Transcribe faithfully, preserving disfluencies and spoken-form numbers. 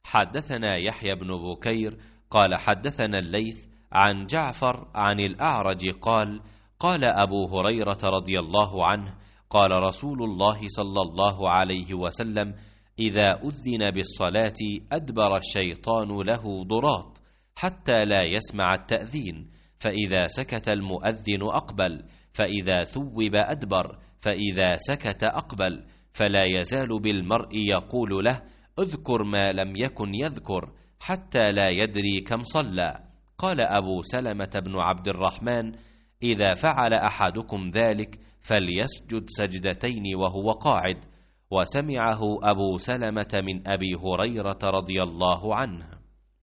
حدثنا يحيى بن بكير قال حدثنا الليث عن جعفر عن الأعرج قال قال أبو هريرة رضي الله عنه قال رسول الله صلى الله عليه وسلم: إذا أذن بالصلاة أدبر الشيطان له ضراط حتى لا يسمع التأذين، فإذا سكت المؤذن أقبل، فإذا ثوب أدبر، فإذا سكت أقبل، فلا يزال بالمرء يقول له: اذكر ما لم يكن يذكر، حتى لا يدري كم صلى. قال أبو سلمة بن عبد الرحمن: إذا فعل أحدكم ذلك فليسجد سجدتين وهو قاعد. وسمعه أبو سلمة من أبي هريرة رضي الله عنه.